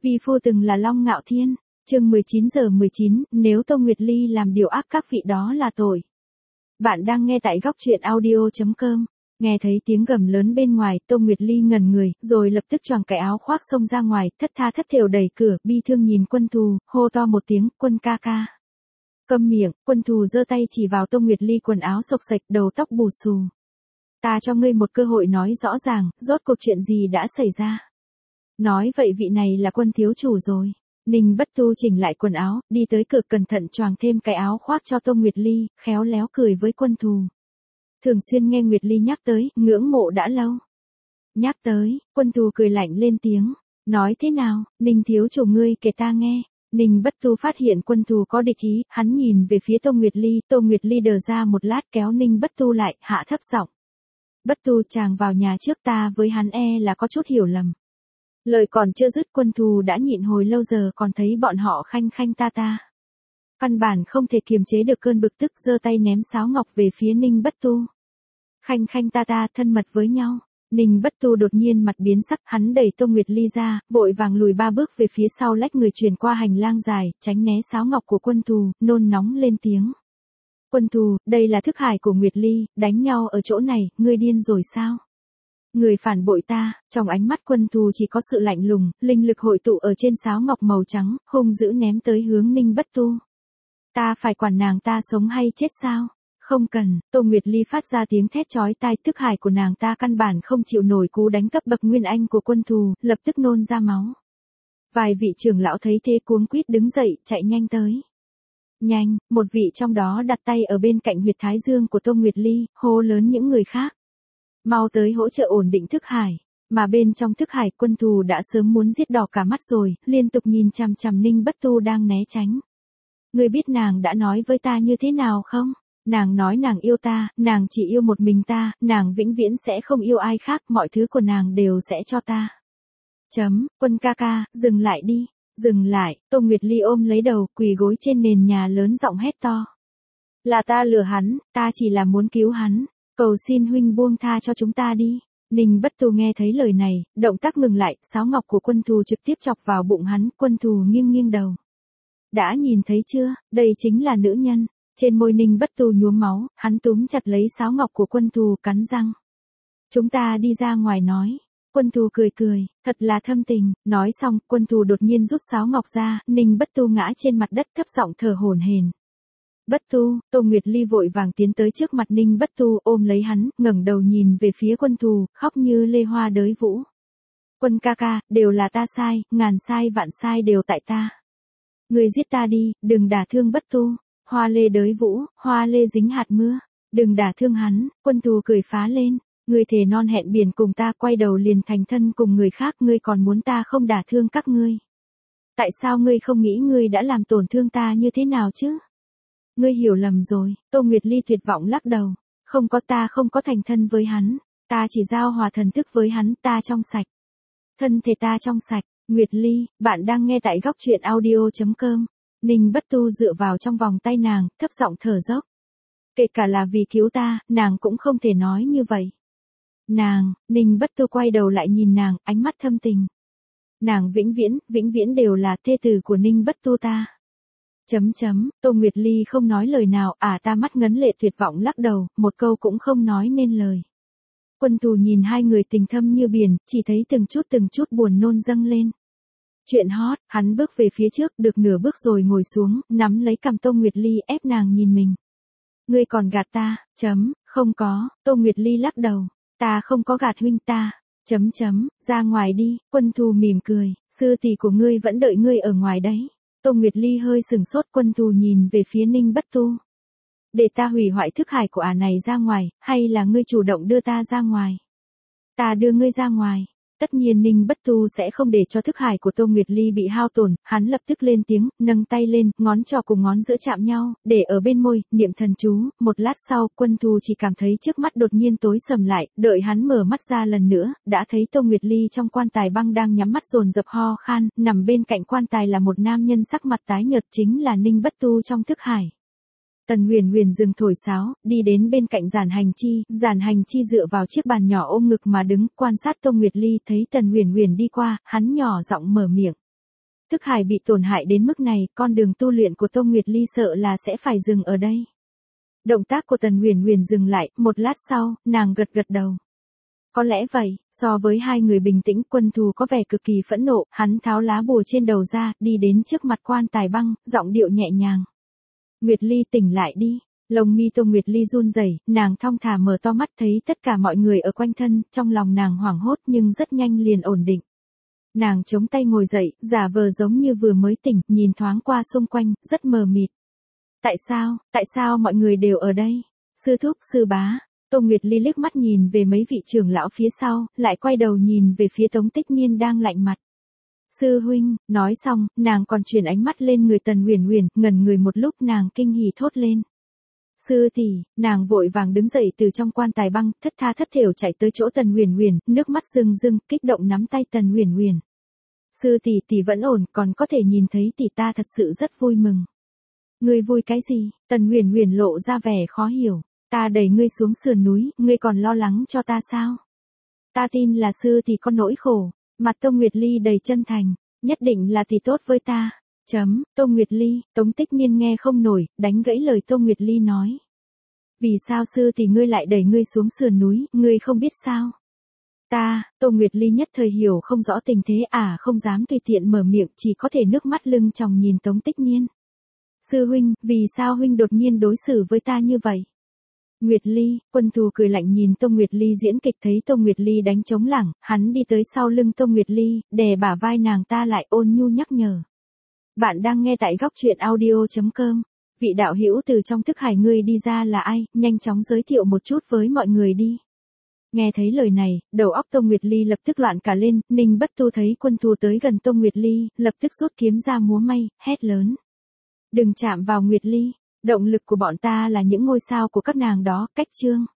Vi phu từng là Long Ngạo Thiên. Chương 19:19, nếu Tô Nguyệt Ly làm điều ác các vị đó là tội. Bạn đang nghe tại góc truyện audio.com. Nghe thấy tiếng gầm lớn bên ngoài, Tô Nguyệt Ly ngẩn người, rồi lập tức choàng cái áo khoác xông ra ngoài, thất tha thất thểu đẩy cửa, bi thương nhìn Quân Thù, hô to một tiếng, Quân ca ca. Câm miệng, Quân Thù giơ tay chỉ vào Tô Nguyệt Ly quần áo xộc xệch, đầu tóc bù xù. Ta cho ngươi một cơ hội nói rõ ràng, rốt cuộc chuyện gì đã xảy ra. Nói vậy vị này là Quân thiếu chủ rồi. Ninh Bất Tu chỉnh lại quần áo, đi tới cửa cẩn thận choàng thêm cái áo khoác cho Tô Nguyệt Ly, khéo léo cười với Quân Thù. Thường xuyên nghe Nguyệt Ly nhắc tới, ngưỡng mộ đã lâu. Nhắc tới, Quân Thù cười lạnh lên tiếng. Nói thế nào, Ninh thiếu chủ ngươi kể ta nghe. Ninh Bất Tu phát hiện Quân Thù có địch ý, hắn nhìn về phía Tô Nguyệt Ly đờ ra một lát kéo Ninh Bất Tu lại, hạ thấp giọng. Bất Tu chàng vào nhà trước ta với hắn là có chút hiểu lầm. Lời còn chưa dứt Quân Thù đã nhịn hồi lâu giờ còn thấy bọn họ khanh khanh ta ta. Căn bản không thể kiềm chế được cơn bực tức giơ tay ném sáo ngọc về phía Ninh Bất Tu. Khanh khanh ta ta thân mật với nhau. Ninh Bất Tu đột nhiên mặt biến sắc, hắn đẩy Tô Nguyệt Ly ra, vội vàng lùi 3 bước về phía sau lách người chuyển qua hành lang dài, tránh né sáo ngọc của Quân Thù, nôn nóng lên tiếng. Quân Thù, đây là thức hải của Nguyệt Ly, đánh nhau ở chỗ này, ngươi điên rồi sao? Người phản bội ta, trong ánh mắt Quân Thù chỉ có sự lạnh lùng, linh lực hội tụ ở trên sáo ngọc màu trắng, hung dữ ném tới hướng Ninh Bất Tu. Ta phải quản nàng ta sống hay chết sao? Không cần, Tô Nguyệt Ly phát ra tiếng thét chói tai, thức hải của nàng ta căn bản không chịu nổi cú đánh cấp bậc nguyên anh của Quân Thù, lập tức nôn ra máu. Vài vị trưởng lão thấy thế cuống quýt đứng dậy, chạy nhanh tới. Nhanh, một vị trong đó đặt tay ở bên cạnh huyệt thái dương của Tô Nguyệt Ly, hô lớn những người khác. Mau tới hỗ trợ ổn định thức hải, mà bên trong thức hải Quân Thù đã sớm muốn giết đỏ cả mắt rồi, liên tục nhìn chằm chằm Ninh Bất Tu đang né tránh. Ngươi biết nàng đã nói với ta như thế nào không? Nàng nói nàng yêu ta, nàng chỉ yêu một mình ta, nàng vĩnh viễn sẽ không yêu ai khác, mọi thứ của nàng đều sẽ cho ta. Quân ca ca, dừng lại đi, dừng lại, Tô Nguyệt Ly ôm lấy đầu, quỳ gối trên nền nhà lớn giọng hét to. Là ta lừa hắn, ta chỉ là muốn cứu hắn, cầu xin huynh buông tha cho chúng ta đi. Ninh Bất Tu nghe thấy lời này, động tác ngừng lại, sáo ngọc của Quân Thù trực tiếp chọc vào bụng hắn, Quân Thù nghiêng nghiêng đầu. Đã nhìn thấy chưa, đây chính là nữ nhân. Trên môi Ninh Bất Tu nhuốm máu, hắn túm chặt lấy sáo ngọc của Quân Thù cắn răng. Chúng ta đi ra ngoài nói. Quân Thù cười cười, thật là thâm tình. Nói xong, Quân Thù đột nhiên rút sáo ngọc ra, Ninh Bất Tu ngã trên mặt đất thấp giọng thở hổn hển. Bất Tu, Tô Nguyệt Ly vội vàng tiến tới trước mặt Ninh Bất Tu ôm lấy hắn, ngẩng đầu nhìn về phía Quân Thù, khóc như lê hoa đới vũ. Quân ca ca, đều là ta sai, ngàn sai vạn sai đều tại ta. Người giết ta đi, đừng đả thương Bất Tu. Hoa lê đới vũ, hoa lê dính hạt mưa. Đừng đả thương hắn, Quân Thù cười phá lên. Ngươi thề non hẹn biển cùng ta, quay đầu liền thành thân cùng người khác, ngươi còn muốn ta không đả thương các ngươi. Tại sao ngươi không nghĩ ngươi đã làm tổn thương ta như thế nào chứ? Ngươi hiểu lầm rồi, Tô Nguyệt Ly tuyệt vọng lắc đầu. Không có, ta không có thành thân với hắn. Ta chỉ giao hòa thần thức với hắn, ta trong sạch. Thân thể ta trong sạch. Nguyệt Ly, bạn đang nghe tại góc truyện audio.com. Ninh Bất Tu dựa vào trong vòng tay nàng, thấp giọng thở dốc. Kể cả là vì cứu ta, nàng cũng không thể nói như vậy. Ninh Bất Tu quay đầu lại nhìn nàng, ánh mắt thâm tình. Nàng vĩnh viễn đều là thê tử của Ninh Bất Tu ta. Tô Nguyệt Ly không nói lời nào, ta mắt ngấn lệ tuyệt vọng lắc đầu, một câu cũng không nói nên lời. Quân Thù nhìn hai người tình thâm như biển, chỉ thấy từng chút buồn nôn dâng lên. Chuyện hot, hắn bước về phía trước, được nửa bước rồi ngồi xuống, nắm lấy cằm Tô Nguyệt Ly ép nàng nhìn mình. Ngươi còn gạt ta, không có, Tô Nguyệt Ly lắc đầu, ta không có gạt huynh ta, ra ngoài đi, Quân Thù mỉm cười, sư tỷ của ngươi vẫn đợi ngươi ở ngoài đấy. Tô Nguyệt Ly hơi sừng sốt, Quân Thù nhìn về phía Ninh Bất Tu. Để ta hủy hoại thức hải của này ra ngoài, hay là ngươi chủ động đưa ta ra ngoài? Ta đưa ngươi ra ngoài. Tất nhiên Ninh Bất Tu sẽ không để cho thức hải của Tô Nguyệt Ly bị hao tổn, hắn lập tức lên tiếng, nâng tay lên, ngón trỏ cùng ngón giữa chạm nhau, để ở bên môi, niệm thần chú, một lát sau, Quân Thù chỉ cảm thấy trước mắt đột nhiên tối sầm lại, đợi hắn mở mắt ra lần nữa, đã thấy Tô Nguyệt Ly trong quan tài băng đang nhắm mắt dồn dập ho khan, nằm bên cạnh quan tài là một nam nhân sắc mặt tái nhợt, chính là Ninh Bất Tu trong thức hải. Tần Huyền Huyền dừng thổi sáo, đi đến bên cạnh Giản Hành Chi dựa vào chiếc bàn nhỏ ôm ngực mà đứng, quan sát Tô Nguyệt Ly, thấy Tần Huyền Huyền đi qua, hắn nhỏ giọng mở miệng. Thức hải bị tổn hại đến mức này, con đường tu luyện của Tô Nguyệt Ly sợ là sẽ phải dừng ở đây. Động tác của Tần Huyền Huyền dừng lại, một lát sau, nàng gật gật đầu. Có lẽ vậy, so với hai người bình tĩnh, Quân Thù có vẻ cực kỳ phẫn nộ, hắn tháo lá bùa trên đầu ra, đi đến trước mặt Quan Tài Băng, giọng điệu nhẹ nhàng. Nguyệt Ly tỉnh lại đi. Lông mi Tô Nguyệt Ly run rẩy, nàng thong thả mở to mắt thấy tất cả mọi người ở quanh thân, trong lòng nàng hoảng hốt nhưng rất nhanh liền ổn định. Nàng chống tay ngồi dậy, giả vờ giống như vừa mới tỉnh, nhìn thoáng qua xung quanh, rất mờ mịt. Tại sao mọi người đều ở đây? Sư thúc, sư bá. Tô Nguyệt Ly liếc mắt nhìn về mấy vị trưởng lão phía sau, lại quay đầu nhìn về phía Tống Tích Nhiên đang lạnh mặt. Sư huynh, nói xong, nàng còn chuyển ánh mắt lên người Tần Huyền Huyền, ngẩn người một lúc nàng kinh hỉ thốt lên. Sư tỷ, nàng vội vàng đứng dậy từ trong quan tài băng, thất tha thất thểu chạy tới chỗ Tần Huyền Huyền, nước mắt rưng rưng, kích động nắm tay Tần Huyền Huyền. Sư tỷ vẫn ổn, còn có thể nhìn thấy tỷ ta thật sự rất vui mừng. Ngươi vui cái gì? Tần Huyền Huyền lộ ra vẻ khó hiểu. Ta đẩy ngươi xuống sườn núi, ngươi còn lo lắng cho ta sao? Ta tin là sư tỷ có nỗi khổ. Mặt Tô Nguyệt Ly đầy chân thành, nhất định là tỷ tốt với ta. Tô Nguyệt Ly, Tống Tích Nhiên nghe không nổi, đánh gãy lời Tô Nguyệt Ly nói. Vì sao sư tỷ ngươi lại đẩy ngươi xuống sườn núi, ngươi không biết sao? Tô Nguyệt Ly nhất thời hiểu không rõ tình thế không dám tùy tiện mở miệng, chỉ có thể nước mắt lưng tròng nhìn Tống Tích Nhiên. Sư huynh, vì sao huynh đột nhiên đối xử với ta như vậy? Nguyệt Ly, Quân Thù cười lạnh nhìn Tô Nguyệt Ly diễn kịch, thấy Tô Nguyệt Ly đánh trống lảng, hắn đi tới sau lưng Tô Nguyệt Ly, đè bả vai nàng ta lại, ôn nhu nhắc nhở. Bạn đang nghe tại góc truyện audio.com. Vị đạo hữu từ trong thức hải ngươi đi ra là ai, nhanh chóng giới thiệu một chút với mọi người đi. Nghe thấy lời này, đầu óc Tô Nguyệt Ly lập tức loạn cả lên, Ninh Bất Tu thấy Quân Thù tới gần Tô Nguyệt Ly, lập tức rút kiếm ra múa may, hét lớn. Đừng chạm vào Nguyệt Ly, động lực của bọn ta là những ngôi sao của các nàng đó, cách chương.